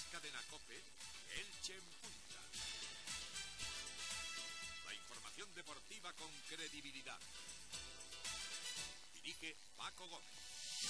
Es Cadena COPE, Elche en Punta. La información deportiva con credibilidad. Dirige Paco Gómez.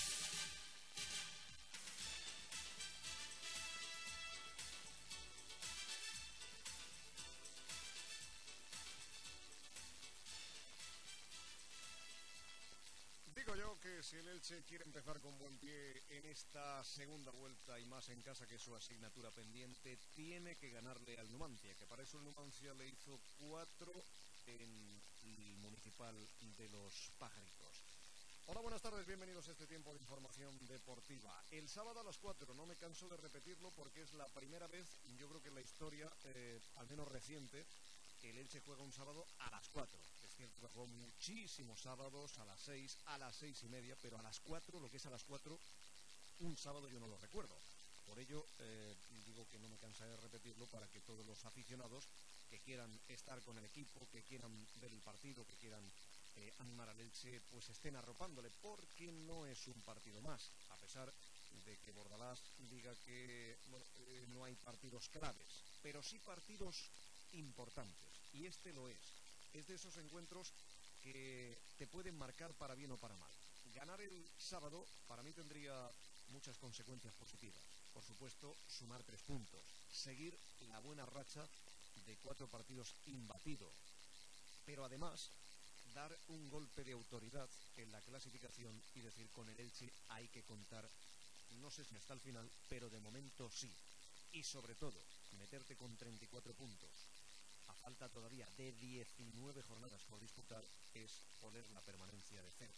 Digo yo que si el Elche quiere empezar con buen pie en esta segunda vuelta y más en casa, que es su asignatura pendiente, tiene que ganarle al Numancia, que para eso el Numancia le hizo 4 en el Municipal de los Pajaritos. Hola, buenas tardes, bienvenidos a este tiempo de información deportiva. El sábado a las 4, no me canso de repetirlo porque es la primera vez, yo creo que en la historia, al menos reciente, que el Elche juega un sábado a las 4. Es cierto que jugó muchísimos sábados a las 6, a las 6:30, pero a las 4, lo que es a las 4, un sábado yo no lo recuerdo. Por ello, digo que no me cansaré de repetirlo para que todos los aficionados que quieran estar con el equipo, que quieran ver el partido, que quieran animar al Elche, pues estén arropándole, porque no es un partido más, a pesar de que Bordalás diga que no hay partidos claves, pero sí partidos importantes, y este lo es de esos encuentros que te pueden marcar para bien o para mal. Ganar el sábado para mí tendría muchas consecuencias positivas. Por supuesto, sumar 3 puntos, seguir la buena racha de 4 partidos imbatidos, pero además dar un golpe de autoridad en la clasificación y decir, con el Elche hay que contar, no sé si hasta el final, pero de momento sí. Y sobre todo, meterte con 34 puntos a falta todavía de 19 jornadas por disputar, es poner la permanencia de cero.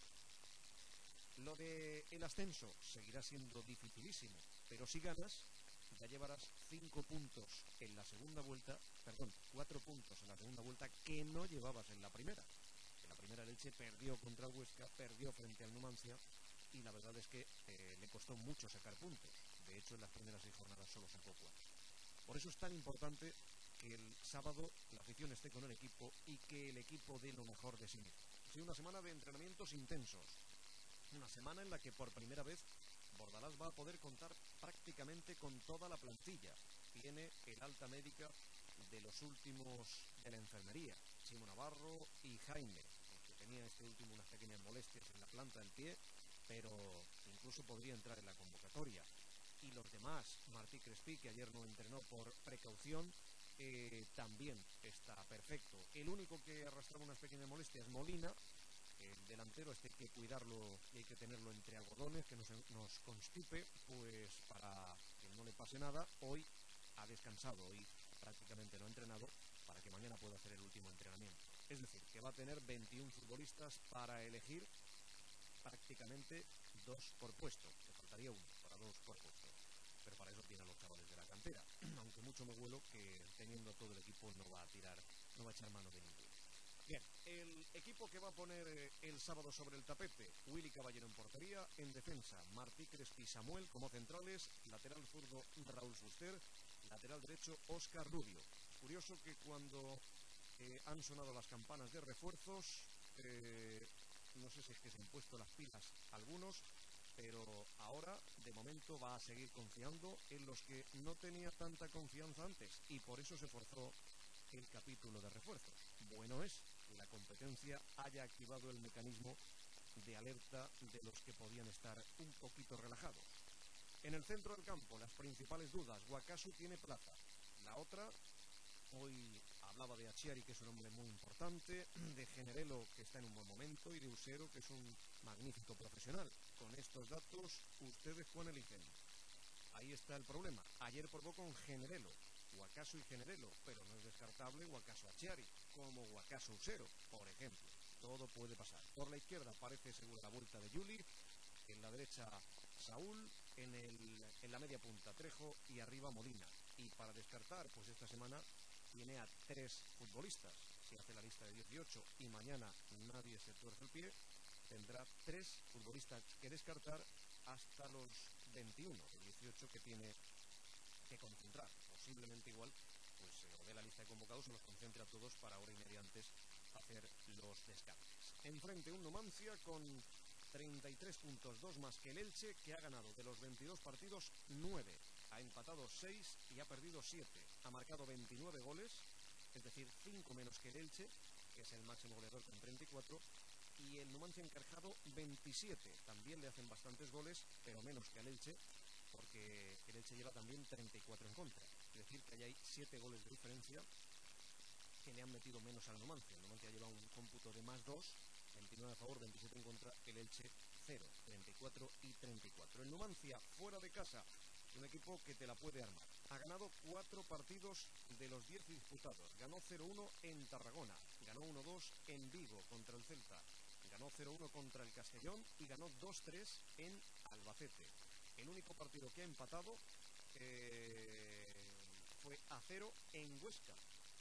Lo del ascenso seguirá siendo dificilísimo, pero si ganas, ya llevarás 5 puntos en la segunda vuelta, 4 puntos en la segunda vuelta que no llevabas en la primera. En la primera el Elche perdió contra el Huesca, perdió frente al Numancia, y la verdad es que le costó mucho sacar puntos. De hecho, en las primeras 6 jornadas solo sacó 4. Por eso es tan importante que el sábado la afición esté con el equipo y que el equipo dé lo mejor de sí mismo. Ha sido una semana de entrenamientos intensos, una semana en la que por primera vez Bordalás va a poder contar prácticamente con toda la plantilla. Tiene el alta médica de los últimos de la enfermería, Chimo Navarro y Jaime, que tenía este último unas pequeñas molestias en la planta del pie, pero incluso podría entrar en la convocatoria. Y los demás, Martí Crespí, que ayer no entrenó por precaución, también está perfecto. El único que arrastraba unas pequeñas molestias, Molina, el delantero, hay que cuidarlo y hay que tenerlo entre algodones, que nos constipe, pues para que no le pase nada. Hoy ha descansado, hoy prácticamente no ha entrenado, para que mañana pueda hacer el último entrenamiento. Es decir, que va a tener 21 futbolistas para elegir, prácticamente 2 por puesto. Le faltaría 1 para 2 por puesto. Pero para eso tiene a los chavales de la cantera, aunque mucho me huelo que teniendo todo el equipo no va a echar mano de ninguno. Bien, el equipo que va a poner el sábado sobre el tapete: Willy Caballero en portería, en defensa Martí Crespi, Samuel como centrales, lateral zurdo Raúl Fuster, lateral derecho Óscar Rubio. Curioso que cuando han sonado las campanas de refuerzos, no sé si es que se han puesto las pilas algunos, pero ahora, de momento, va a seguir confiando en los que no tenía tanta confianza antes, y por eso se forzó el capítulo de refuerzos. Bueno es que la competencia haya activado el mecanismo de alerta de los que podían estar un poquito relajados. En el centro del campo, las principales dudas: Wakasu tiene plaza. La otra, hoy hablaba de Achiari, que es un hombre muy importante, de Generelo, que está en un buen momento, y de Usero, que es un magnífico profesional. Con estos datos, ustedes cuál eligen. Ahí está el problema. Ayer probó con Generelo, Wakasu y Generelo, pero no es descartable Wakasu Achiari, como Wakasu Usero, por ejemplo. Todo puede pasar. Por la izquierda parece segura la vuelta de Juli, en la derecha Saúl, en la media punta Trejo y arriba Molina. Y para descartar, pues esta semana tiene a 3 futbolistas. Si hace la lista de 18 y mañana nadie se tuerce el pie, tendrá 3 futbolistas que descartar hasta los 21, el 18 que tiene que concentrar. Posiblemente igual, pues o de la lista de convocados, se los concentre a todos para hora y media antes hacer los descartes. Enfrente un Numancia con 33 puntos, 2 más que el Elche, que ha ganado de los 22 partidos 9. ha empatado 6 y ha perdido 7. Ha marcado 29 goles, es decir, 5 menos que el Elche, que es el máximo goleador con 34, y el Numancia ha encajado 27. También le hacen bastantes goles, pero menos que al Elche, porque el Elche lleva también 34 en contra. Es decir, que ahí hay 7 goles de diferencia que le han metido menos al Numancia. El Numancia lleva un cómputo de más 2, 29 a favor, 27 en contra, el Elche 0, 34 y 34. El Numancia, fuera de casa, un equipo que te la puede armar. Ha ganado 4 partidos de los 10 disputados. Ganó 0-1 en Tarragona, ganó 1-2 en Vigo contra el Celta, ganó 0-1 contra el Castellón y ganó 2-3 en Albacete. El único partido que ha empatado fue a 0 en Huesca.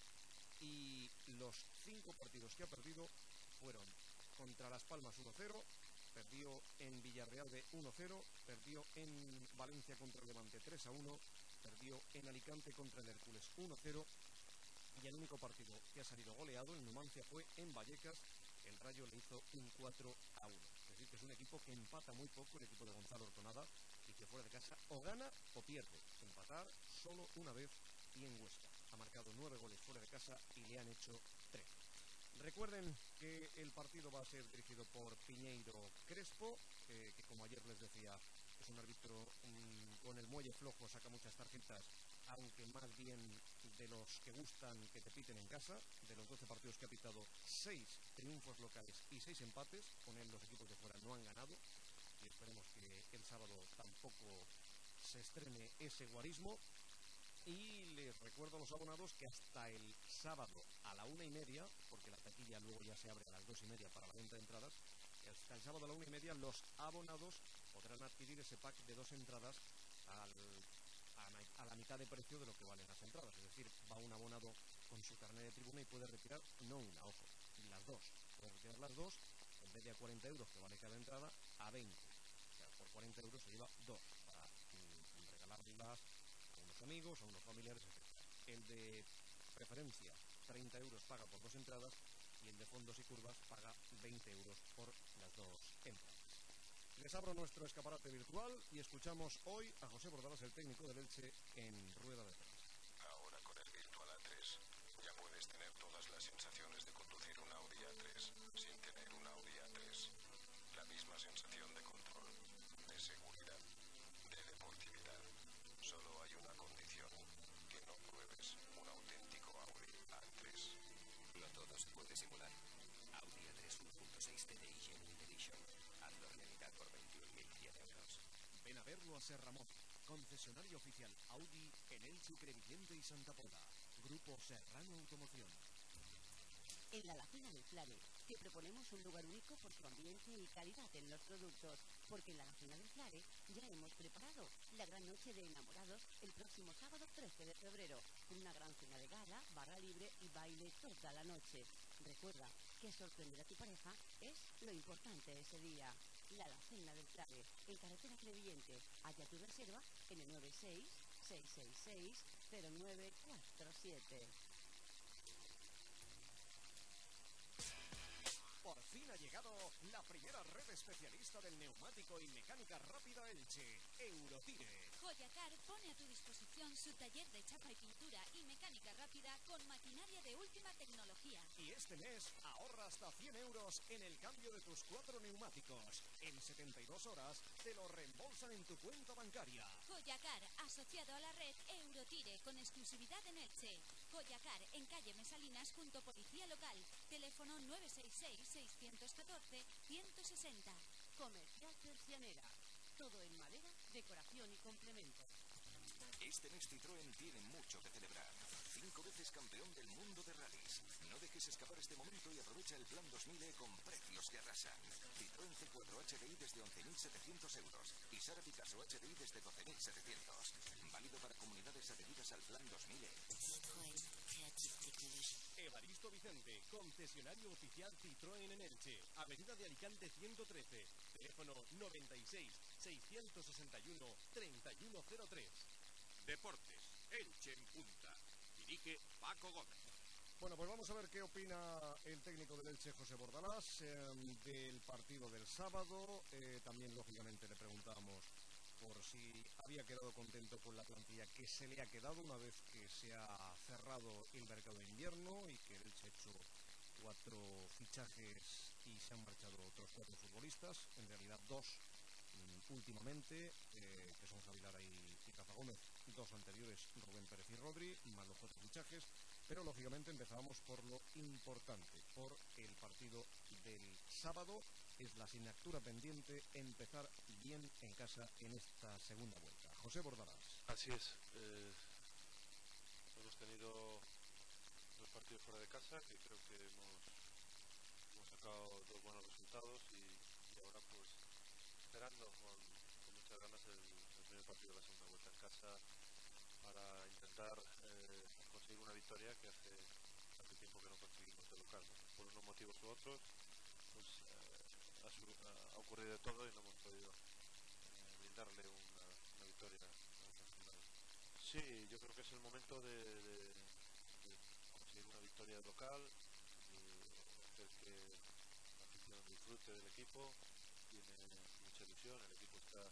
Y los 5 partidos que ha perdido fueron contra Las Palmas 1-0, perdió en Villarreal de 1-0, perdió en Valencia contra el Levante 3-1, perdió en Alicante contra el Hércules 1-0, y el único partido que ha salido goleado en Numancia fue en Vallecas. El Rayo le hizo un 4-1. Es decir, que es un equipo que empata muy poco, el equipo de Gonzalo Ortonada, y que fuera de casa o gana o pierde. Empatar solo una vez y en Huesca. Ha marcado 9 goles fuera de casa y le han hecho 13. Recuerden que el partido va a ser dirigido por Piñeiro Crespo, que como ayer les decía, es un árbitro con el muelle flojo, saca muchas tarjetas, aunque más bien de los que gustan que te piten en casa. De los 12 partidos que ha pitado, 6 triunfos locales y 6 empates. Con él los equipos de fuera no han ganado, y esperemos que el sábado tampoco se estrene ese guarismo. Y les recuerdo a los abonados que hasta el sábado a la 1:30, porque la taquilla luego ya se abre a las 2:30 para la venta de entradas, hasta el sábado a la 1:30 los abonados podrán adquirir ese pack de 2 entradas a la mitad de precio de lo que valen las entradas. Es decir, va un abonado con su carnet de tribuna y puede retirar, no una, ojo, las 2. Puede retirar las 2, en vez de a 40 euros que vale cada entrada, a 20. O sea, por 40 euros se lleva 2 para regalarlas a unos amigos, a unos familiares, etc. El de preferencia, 30 euros paga por 2 entradas, y el de fondos y curvas paga 20 euros por las 2 entradas. Les abro nuestro escaparate virtual y escuchamos hoy a José Bordalas, el técnico del Elche, en rueda de prensa. Ahora con el Virtual A3 ya puedes tener todas las sensaciones de conducir un Audi A3 sin tener un Audi A3. La misma sensación de control, de seguridad, de deportividad. Solo hay una condición: que no pruebes un auténtico Audi A3. No todo se puede simular. Audi A3 1.6 TDI Genuine Edition. Hazlo realidad por 21.100 euros. Ven a verlo a Serramón, concesionario oficial Audi en Elche, Crevillente y Santa Pola. Grupo Serrano Automoción. En la Alacena del Flare te proponemos un lugar único por su ambiente y calidad en los productos, porque en la Alacena del Flare ya hemos preparado la gran noche de enamorados el próximo sábado 13 de febrero, con una gran cena de gala, barra libre y baile toda la noche. Recuerda que sorprender a tu pareja es lo importante ese día. La Alacena del Flare, en carretera Crevillente. Haya tu reserva en el 96-666-0947. Por fin ha llegado la primera red especialista del neumático y mecánica rápida Elche, Eurotire. Joyacar pone a tu disposición su taller de chapa y pintura y mecánica rápida con maquinaria de última tecnología. Y este mes ahorra hasta 100 euros en el cambio de tus 4 neumáticos. En 72 horas te lo reembolsan en tu cuenta bancaria. Joyacar, asociado a la red Eurotire, con exclusividad en Elche. Joyacar, en calle Mesalinas, junto a Policía Local. Teléfono 966-614-160. Comercial Persianera. Todo en madera, decoración y complementos. Este mes Citroën tiene mucho que celebrar. 5 veces campeón del mundo de rallies. No dejes escapar este momento y aprovecha el plan 2000E con precios que arrasan. Citroën C4 HDI desde 11.700 euros y Sara Picasso HDI desde 12.700. Válido para comunidades adheridas al plan 2000E. Citroën Creative Technology. Evaristo Vicente, concesionario oficial Citroën en Elche, Avenida de Alicante 113, teléfono 96-661-3103. Deportes, Elche en punta. Dirige Paco Gómez. Bueno, pues vamos a ver qué opina el técnico del Elche, José Bordalas, del partido del sábado. También, lógicamente, le preguntamos por si había quedado contento con la plantilla que se le ha quedado una vez que se ha cerrado el mercado de invierno y que el Elche ha hecho 4 fichajes y se han marchado otros 4 futbolistas, en realidad 2 últimamente, que son Javi Lara y Rafa Gómez, 2 anteriores, Rubén Pérez y Rodri, más los 4 fichajes, pero lógicamente empezábamos por lo importante, por el partido del sábado. Es la asignatura pendiente empezar bien en casa en esta segunda vuelta. José Bordalás. Así es, hemos tenido 2 partidos fuera de casa que creo que hemos sacado 2 buenos resultados y ahora pues esperando con muchas ganas el primer partido de la segunda vuelta en casa para intentar conseguir una victoria que hace tiempo que no conseguimos de local, ¿no? Por unos motivos u otros pues ha ocurrido de todo y no hemos podido brindarle una victoria nacional. Sí, yo creo que es el momento de conseguir una victoria local, hacer que la afición disfrute del equipo, tiene mucha ilusión, el equipo está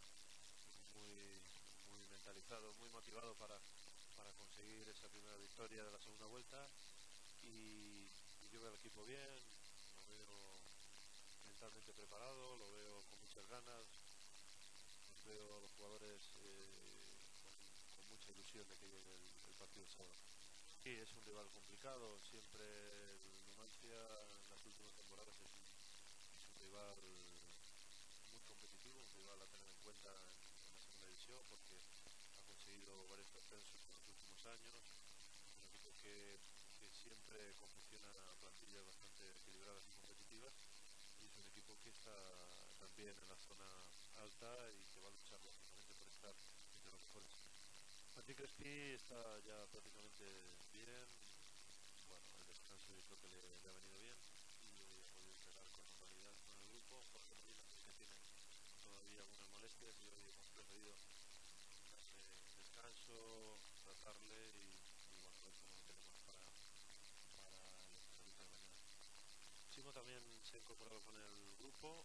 muy mentalizado, muy motivado para conseguir esa primera victoria de la segunda vuelta y yo veo al equipo bien, lo veo mentalmente preparado, lo veo con muchas ganas, los veo a los jugadores con mucha ilusión de que llegue el partido sábado. Sí, es un rival complicado, siempre el Numancia en las últimas temporadas es un rival muy competitivo, un rival a tener en cuenta en la segunda división porque ha conseguido varios ascensos en los últimos años, un equipo que siempre confecciona plantillas bastante equilibradas y competitivas y es un equipo que está también en la zona alta y que va a luchar lógicamente por estar entre los mejores. Martín Crespi está ya prácticamente bien, bueno, el descanso yo creo que le ha venido bien y hoy ha podido entrenar con normalidad con el grupo. Jorge Molina sí que tiene todavía algunas molestias y hoy hemos preferido darle descanso, tratarle y bueno, a ver cómo lo tenemos para el entrenamiento de mañana. Simo también se ha incorporado con el grupo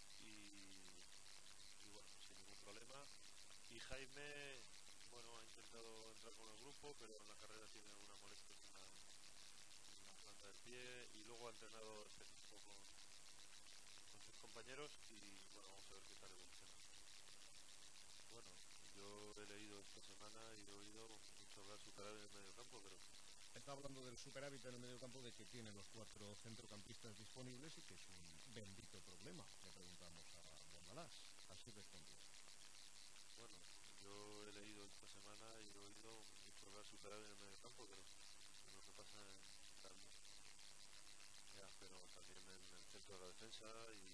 y bueno, sin ningún problema. Y Jaime, bueno, ha intentado entrar con el grupo, pero en la carrera tiene alguna molestia en la planta del pie y luego ha entrenado este tiempo con sus compañeros y bueno, vamos a ver qué tal evoluciona. Bueno, yo he leído esta semana y he oído mucho hablar superávit en el medio campo, pero Está hablando del superávit en el medio campo, de que tiene los 4 centrocampistas disponibles y que es un bendito problema. Le preguntamos a Bordalás, así respondía. bueno, yo he leído esta semana y he oído mucho hablar superávit en el medio campo, pero lo que pasa en tal, ya, pero también en el centro de la defensa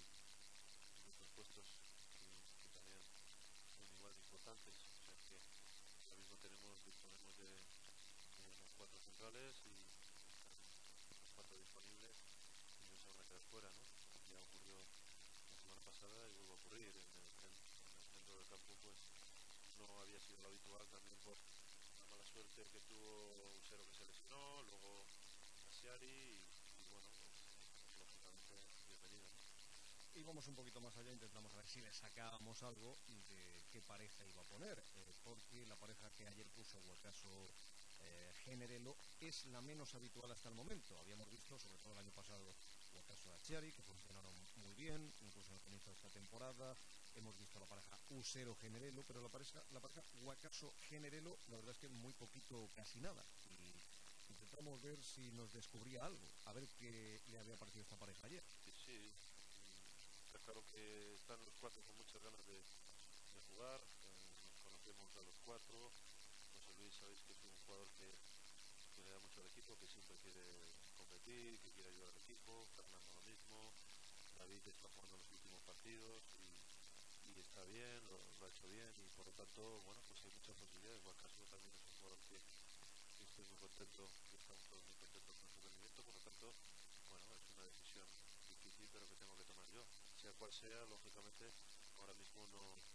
y otros puestos que también son igual de importantes. O sea que ahora mismo disponemos de los 4 centrales y están los 4 disponibles y no se van a quedar fuera, ¿no? Ya ocurrió la semana pasada y vuelve a ocurrir. En el centro del campo pues no había sido lo habitual también por la mala suerte que tuvo Usero que se lesionó, luego Asiari y bueno, pues lógicamente bienvenido, ¿no? Y vamos un poquito más allá, intentamos a ver si le sacábamos algo de qué pareja iba a poner, porque la pareja que ayer puso Guacaso Generelo es la menos habitual hasta el momento. Habíamos visto, sobre todo el año pasado, Guacaso Achiari, que funcionaron muy bien, incluso en el comienzo de esta temporada. Hemos visto la pareja Usero Generelo, pero la pareja Guacaso Generelo, la verdad es que muy poquito, casi nada. Y intentamos ver si nos descubría algo, a ver qué le había parecido esta pareja ayer. Sí, está claro que están los 4 con muchas ganas de jugar, nos conocemos a los 4. José Luis sabéis que es un jugador que le da mucho al equipo, que siempre quiere competir, que quiere ayudar al equipo. Fernando lo mismo, David está jugando los últimos partidos y está bien, lo ha hecho bien y por lo tanto, bueno, pues hay muchas posibilidades. Guacaso también es un jugador que estoy muy contento y estamos todos muy contentos con su rendimiento, por lo tanto, bueno, es una decisión difícil pero que tengo que tomar yo. Sea cual sea, lógicamente, ahora mismo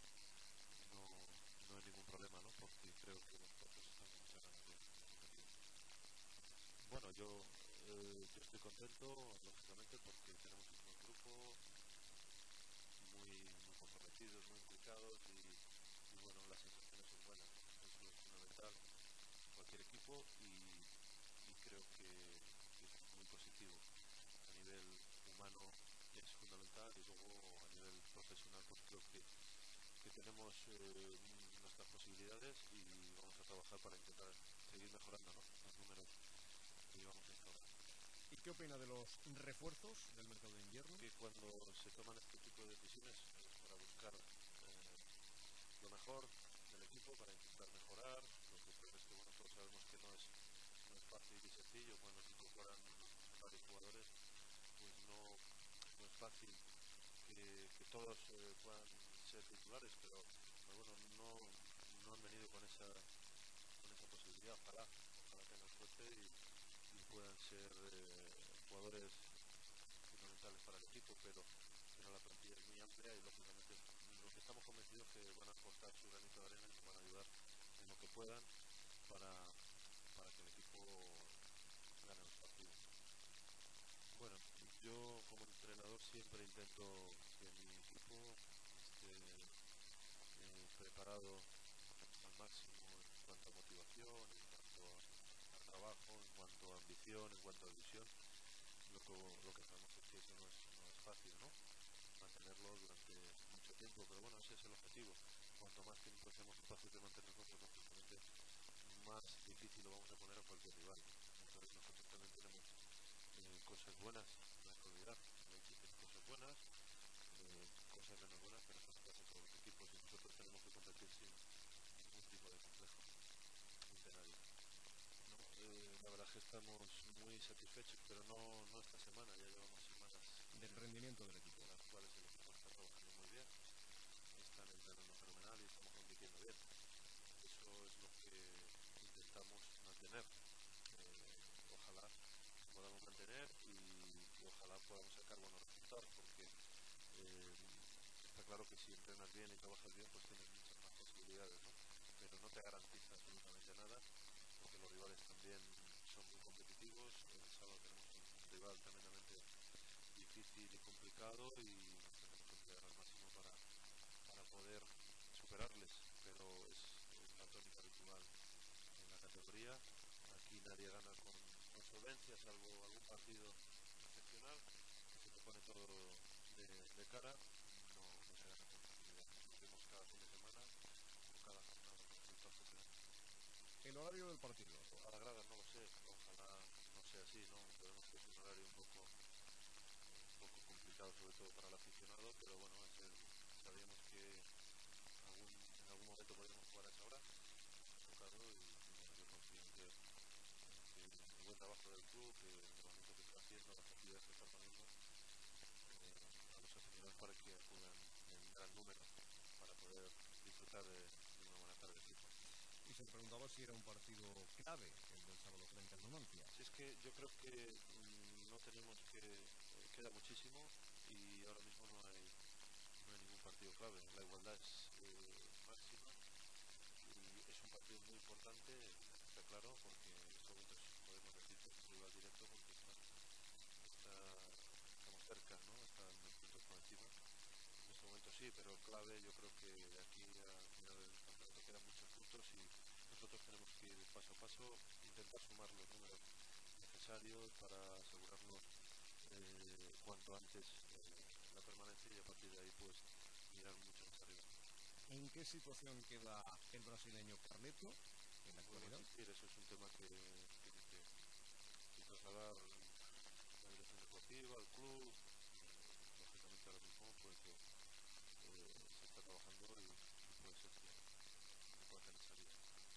no hay ningún problema, ¿no? Porque creo que los 4 están con muchas ganas de competir. Bueno, yo estoy contento, lógicamente, porque tenemos un buen grupo, muy comprometidos, muy implicados y fundamental en cualquier equipo y creo que es muy positivo. A nivel humano es fundamental y luego a nivel profesional pues creo que tenemos nuestras posibilidades y vamos a trabajar para intentar seguir mejorando, ¿no?, los números que llevamos hasta ahora. ¿Y qué opina de los refuerzos del mercado de invierno? Que cuando se toman este tipo de decisiones es para buscar lo mejor del equipo, para intentar mejorar. Lo que ocurre es que bueno, todos sabemos que no es fácil y sencillo cuando se incorporan varios jugadores, pues no es fácil que todos puedan ser titulares, pero bueno, no han venido con esa posibilidad. Ojalá tengan suerte y puedan ser jugadores fundamentales para el equipo, pero la plantilla es muy amplia y lógicamente lo que estamos convencidos es que van a aportar su granito de arena y nos van a ayudar en lo que puedan para que el equipo gane los partidos. Bueno, yo como entrenador siempre intento que mi equipo esté preparado al máximo en cuanto a motivación, en cuanto a trabajo, en cuanto a ambición, en cuanto a ilusión. Lo que sabemos es que eso no es fácil, ¿no?, mantenerlo durante mucho tiempo, pero bueno, ese es el objetivo. Cuanto más tiempo seamos capaces de mantenerlo, pues lógicamente más difícil lo vamos a poner a cualquier rival. Entonces nosotros también tenemos cosas buenas, no hay que olvidar. El Elche tiene cosas buenas, cosas menos buenas, pero eso pasa a todos los equipos y nosotros tenemos que competir sin ningún tipo de complejo ante nadie. No, la verdad es que estamos muy satisfechos, pero no esta semana, ya llevamos semanas del rendimiento del equipo, en las cuales el equipo está trabajando muy bien, están entrenando fenomenal y estamos compitiendo bien. Eso es lo que intentamos mantener. Ojalá podamos mantener y ojalá podamos sacar buenos resultados, porque está claro que si entrenas bien y trabajas bien, pues tienes muchas más posibilidades, ¿no? Pero no te garantiza absolutamente nada, porque los rivales también son muy competitivos. El sábado tenemos un rival tremendamente difícil y complicado y nos tenemos que emplear al máximo para poder superarles, pero es la tónica habitual en la categoría. Aquí nadie gana con solvencia, salvo algún partido excepcional que se te pone todo de cara. No se gana con facilidad. Sufrimos cada fin de semana o cada jornada los resultados que tenemos. El horario del partido. A la grada no lo sé, ojalá no sea así, ¿no? Sabemos que es un horario un poco complicado, sobre todo para el aficionado, pero bueno, sabíamos que en algún momento podríamos jugar a esa hora, ha tocado y bueno, yo confío en que el buen trabajo del club, que el entrenamiento que está haciendo, las actividades que está poniendo a los aficionados para que acudan en gran número para poder disfrutar de una buena tarde de fútbol. Y se le preguntaba si era un partido clave el del sábado frente al Numancia. Si es que yo creo que no tenemos que queda muchísimo y ahora mismo no hay ningún partido clave. La igualdad es máxima y es un partido muy importante, está claro, porque en estos momentos podemos decir que es un rival directo porque estamos cerca, ¿no? Están puntos por encima. En este momento sí, pero clave yo creo que de aquí al final del campeonato quedan muchos puntos y nosotros tenemos que ir paso a paso, intentar sumar los números necesarios para asegurarnos cuanto antes la permanencia y a partir de ahí pues mirar mucho más arriba. ¿En qué situación queda el brasileño Carleto en la actualidad? Insistir, eso es un tema que tiene que trasladar la dirección deportiva, el club. Lógicamente ahora mismo pues se está trabajando y puede ser que pueda tener salida.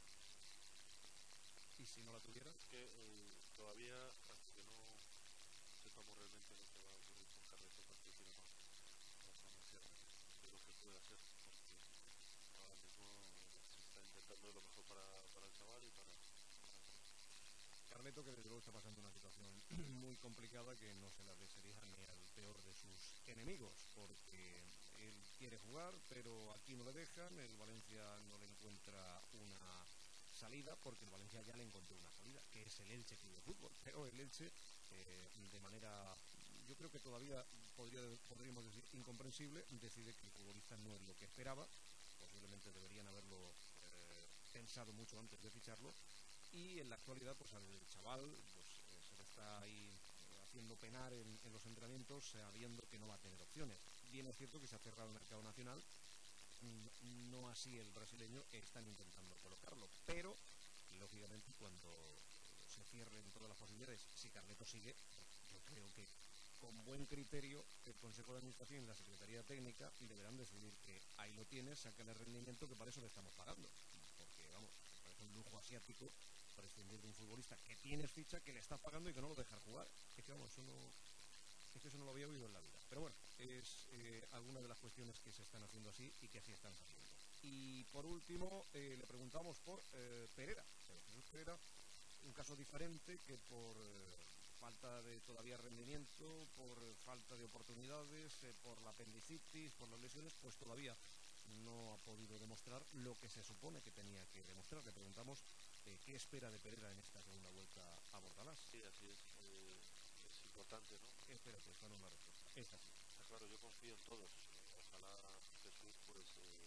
¿Y si no la tuviera? Es que todavía, hasta que no sepamos realmente lo que va a ocurrir con Carleto, pues prefiero no pronunciarme de lo que pueda ser, porque ahora mismo se está intentando lo mejor para el chaval y para el club. Carleto, que desde luego está pasando una situación muy complicada que no se la desearía ni al peor de sus enemigos, porque él quiere jugar, pero aquí no le dejan, el Valencia no le encuentra una salida, porque el Valencia ya le encontró una salida, que es el Elche Club de Fútbol, pero el Elche, de manera, yo creo que todavía podríamos decir incomprensible, decide que el futbolista no es lo que esperaba, posiblemente deberían haberlo pensado mucho antes de ficharlo, y en la actualidad pues al chaval pues, se le está ahí haciendo penar en los entrenamientos, sabiendo que no va a tener opciones. Bien es cierto que se ha cerrado el mercado nacional, no así el brasileño, están intentando colocarlo, pero lógicamente cuando se cierren todas las posibilidades, si Carleto sigue, yo creo que con buen criterio el Consejo de Administración y la Secretaría Técnica deberán decidir que ahí lo tienes, sácale el rendimiento, que para eso le estamos pagando, porque vamos, parece un lujo asiático prescindir de un futbolista que tienes ficha, que le estás pagando y que no lo dejas jugar. Es que vamos, eso no lo había oído en la vida. Pero bueno, es alguna de las cuestiones que se están haciendo así y que así están saliendo. Y por último, le preguntamos por Pereira. Jesús Pereira, un caso diferente que por falta de todavía rendimiento, por falta de oportunidades, por la apendicitis, por las lesiones, pues todavía no ha podido demostrar lo que se supone que tenía que demostrar. Le preguntamos qué espera de Pereira en esta segunda vuelta a Bordalás. Sí, así es. Es importante, ¿no? Espérate, esta no es la respuesta. Esta sí. Está claro, yo confío en todos. Ojalá Jesús pues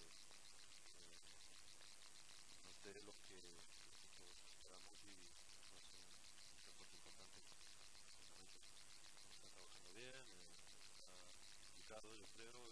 nos dé lo que todos esperamos y va a ser un refuerzo importante. Precisamente. Está trabajando bien, está implicado, yo creo,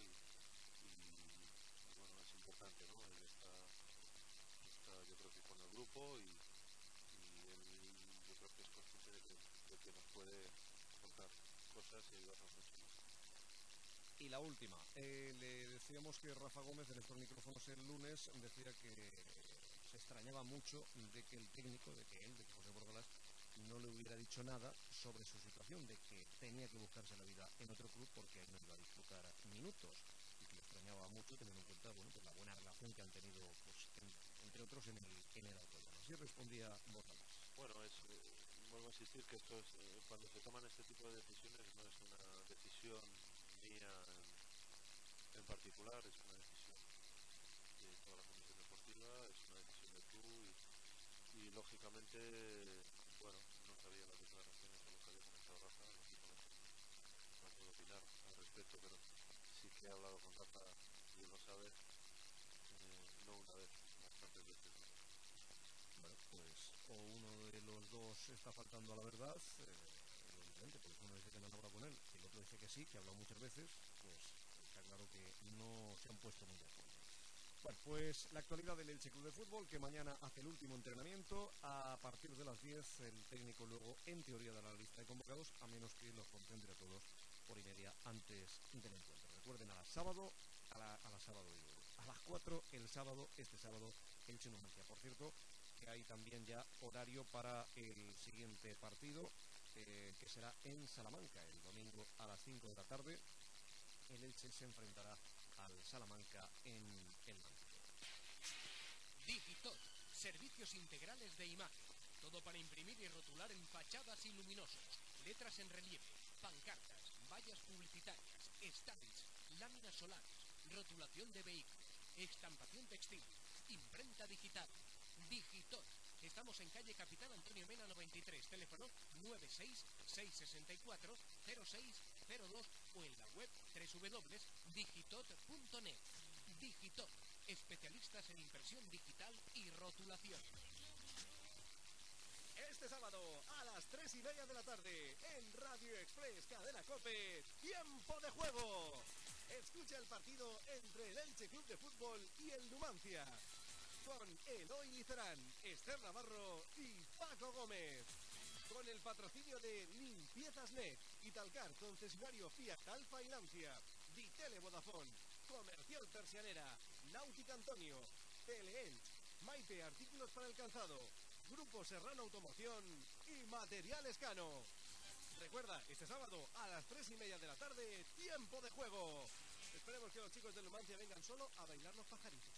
y bueno, es importante, ¿no? Él está yo creo que con el grupo y él yo creo que es consciente de que nos puede aportar cosas y ayudarnos mucho más. Y la última, le decíamos que Rafa Gómez en estos micrófonos el lunes decía que se extrañaba mucho de que el técnico, de que José Bordalás, no le hubiera dicho nada sobre su situación, de que tenía que buscarse la vida en otro club porque ahí no iba a disfrutar minutos, y que le extrañaba mucho teniendo en cuenta pues la buena relación que han tenido pues, entre otros en el Alcoyano. Así respondía Bordalás. Bueno, vuelvo a insistir que esto es, cuando se toman este tipo de decisiones no es una decisión mía en particular, es una decisión de toda la comisión deportiva, es una decisión del club y lógicamente, bueno, no sabía las declaraciones o lo que había comentado Rafa, lógicamente no puedo opinar al respecto, pero sí que he hablado con Rafa y él lo sabe, no una vez, bastantes veces, ¿no? Bueno, pues o uno de los dos está faltando a la verdad, evidentemente, porque uno dice que no han hablado con él, y el otro dice que sí, que ha hablado muchas veces, pues está claro que no se han puesto muy de acuerdo. Bueno, pues la actualidad del Elche Club de Fútbol, que mañana hace el último entrenamiento, a partir de las 10, el técnico luego, en teoría, dará la lista de convocados, a menos que los concentre a todos por y media antes del encuentro. Recuerden, a las 4 el sábado, este sábado, Elche Numancia. Por cierto, que hay también ya horario para el siguiente partido, que será en Salamanca, el domingo a las 5 de la tarde. El Elche se enfrentará al Salamanca en el Málaga. Digitot, servicios integrales de imagen. Todo para imprimir y rotular en fachadas y luminosos, letras en relieve, pancartas, vallas publicitarias, stands, láminas solares, rotulación de vehículos, estampación textil, imprenta digital. Digitot. Estamos en calle Capitán Antonio Mena 93, teléfono 96-664-0602 o en la web www.digitot.net. Digitot, especialistas en impresión digital y rotulación. Este sábado a las 3:30 de la tarde en Radio Express Cadena COPE, Tiempo de Juego. Escucha el partido entre el Elche Club de Fútbol y el Numancia, con Eloy Licerán, Esther Navarro y Paco Gómez. Con el patrocinio de Limpiezas Net, Italcar, concesionario Fiat Alfa y Lancia, Ditele Vodafone, Comercial Persianera, Náutica Antonio, Elche, Maite Artículos para el Calzado, Grupo Serrano Automoción y Material Cano. Recuerda, este sábado a las 3:30 de la tarde, Tiempo de Juego. Esperemos que los chicos del Numancia vengan solo a bailar los pajaritos.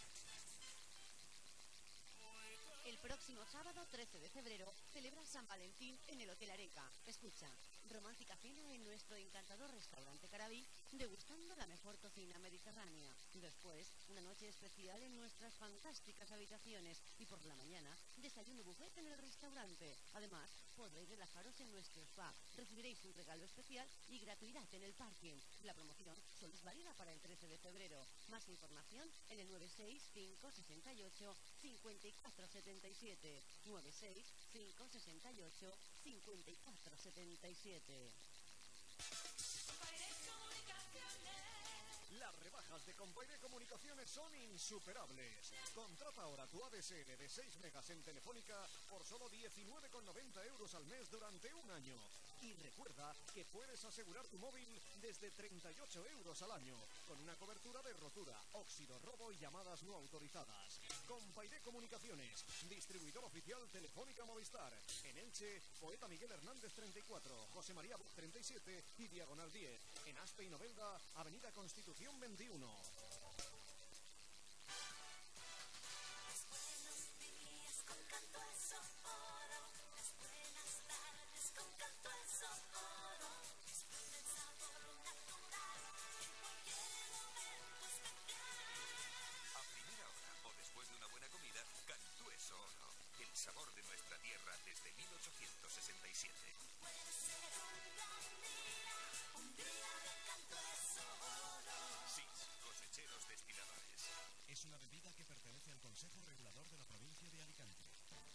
El próximo sábado 13 de febrero celebra San Valentín en el Hotel Areca. Escucha, romántica cena en nuestro encantador restaurante Carabí degustando la mejor cocina mediterránea. Después, una noche especial en nuestras fantásticas habitaciones y por la mañana, desayuno buffet en el restaurante. Además, podréis relajaros en nuestro spa. Recibiréis un regalo especial y gratuidad en el parking. La promoción solo es válida para el 13 de febrero. Más información en el 965685477. 965685477. Las rebajas de Compaire Comunicaciones son insuperables. Contrata ahora tu ADSL de 6 megas en Telefónica por solo 19,90 euros al mes durante un año. Y recuerda que puedes asegurar tu móvil desde 38 euros al año, con una cobertura de rotura, óxido, robo y llamadas no autorizadas. Compaire Comunicaciones, distribuidor oficial Telefónica Movistar. En Elche, Poeta Miguel Hernández 34, José María Bosch 37 y Diagonal 10. En Aspe y Novelda, Avenida Constitución 21. A primera hora o después de una buena comida, Cantueso Oro. El sabor de nuestra tierra desde 1867. SIS, cosecheros destiladores. Es una bebida que pertenece al Consejo Regulador de la provincia de Alicante.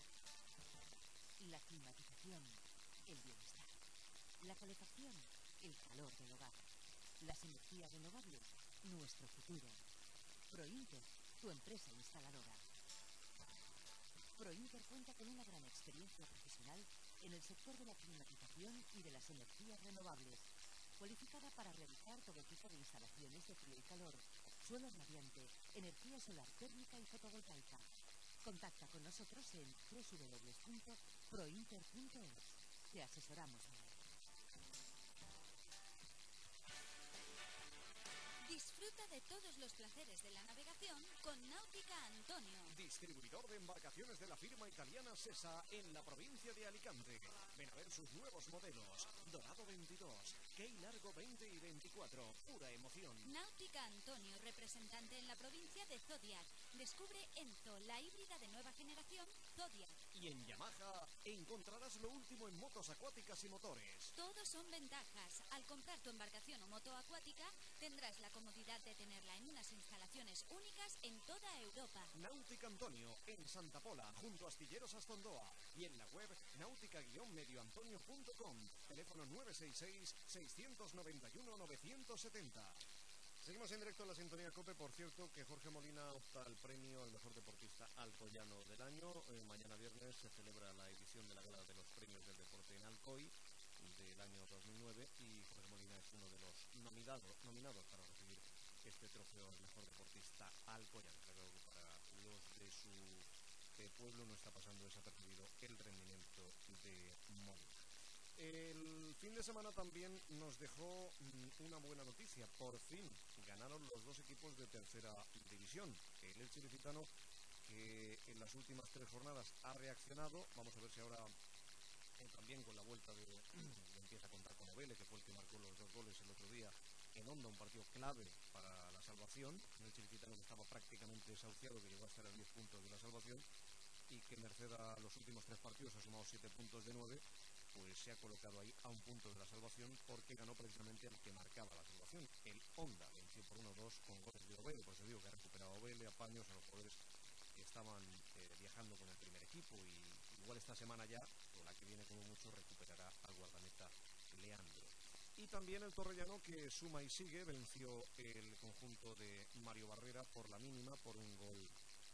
La climatización, el bienestar. La calefacción, el calor del hogar. Las energías renovables, nuestro futuro. Prointer, tu empresa instaladora. Prointer cuenta con una gran experiencia profesional en el sector de la climatización y de las energías renovables, cualificada para realizar todo tipo de instalaciones de frío y calor, suelo radiante, energía solar térmica y fotovoltaica. Contacta con nosotros en www.prointer.es. Te asesoramos ahora. Disfruta de todos los placeres de la navegación con Náutica Antonio. Distribuidor de embarcaciones de la firma italiana Sesa en la provincia de Alicante. Ven a ver sus nuevos modelos. Dorado 22, Key Largo 20 y 24. Pura emoción. Náutica Antonio, representante en la provincia de Zodiac. Descubre Enzo, la híbrida de nueva generación Zodiac. Y en Yamaha encontrarás lo último en motos acuáticas y motores. Todos son ventajas. Al comprar tu embarcación o moto acuática, tendrás la comodidad de tenerla en unas instalaciones únicas en toda Europa. Náutica Antonio, en Santa Pola, junto a Astilleros Astondoa. Y en la web náutica-medioantonio.com. Teléfono 966-691-970. Seguimos en directo en la sintonía COPE. Por cierto, que Jorge Molina opta al premio al mejor deportista alcoyano del año. Mañana viernes se celebra la edición de la gala de los premios del deporte en Alcoy del año 2009 y Jorge Molina es uno de los nominados para recibir este trofeo al mejor deportista alcoyano. Creo que para los de su pueblo no está pasando desapercibido el rendimiento de Molina. El fin de semana también nos dejó una buena noticia. Por fin ganaron los dos equipos de tercera división. El Elche Ilicitano, que en las últimas 3 jornadas ha reaccionado. Vamos a ver si ahora también con la vuelta empieza a contar con Ovele, que fue el que marcó los 2 goles el otro día en Onda, un partido clave para la salvación. Un Elche Ilicitano que estaba prácticamente desahuciado, que llegó a estar a 10 puntos de la salvación y que merced a los últimos 3 partidos ha sumado 7 puntos de 9. Pues se ha colocado ahí a un punto de la salvación porque ganó precisamente al que marcaba la salvación, el Onda, venció por 1-2 con goles de Ovele. Por eso digo que ha recuperado a Ovele, a Paños, a los jugadores que estaban viajando con el primer equipo, y igual esta semana ya, o la que viene como mucho, recuperará al guardameta Leandro. Y también el Torrellano, que suma y sigue, venció el conjunto de Mario Barrera por la mínima, por un gol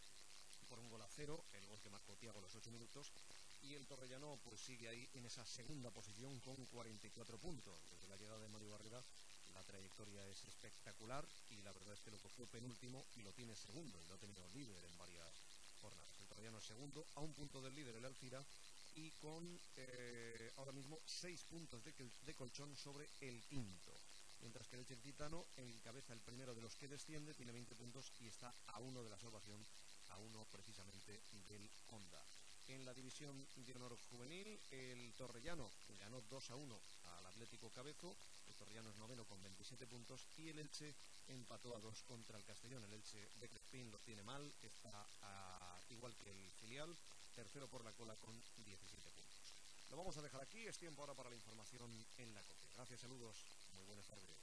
a 0, el gol que marcó Thiago a los 8 minutos. Y el Torrellano pues sigue ahí en esa segunda posición con 44 puntos. Desde la llegada de Mario Barrera la trayectoria es espectacular y la verdad es que lo cogió penúltimo y lo tiene segundo, y lo ha tenido líder en varias jornadas. El Torrellano es segundo, a un punto del líder el Alcira, y con ahora mismo 6 puntos de colchón sobre el quinto. Mientras que el Elche Ilicitano encabeza el primero de los que desciende, tiene 20 puntos y está a 1 de la salvación, a 1 precisamente del Onda. En la división de honor juvenil, el Torrellano ganó 2-1 al Atlético Cabezo. El Torrellano es noveno con 27 puntos y y el Elche empató a 2 contra el Castellón. El Elche de Crespín lo tiene mal, está igual que el filial, tercero por la cola con 17 puntos. Lo vamos a dejar aquí, es tiempo ahora para la información en la COPE. Gracias, saludos, muy buenas tardes.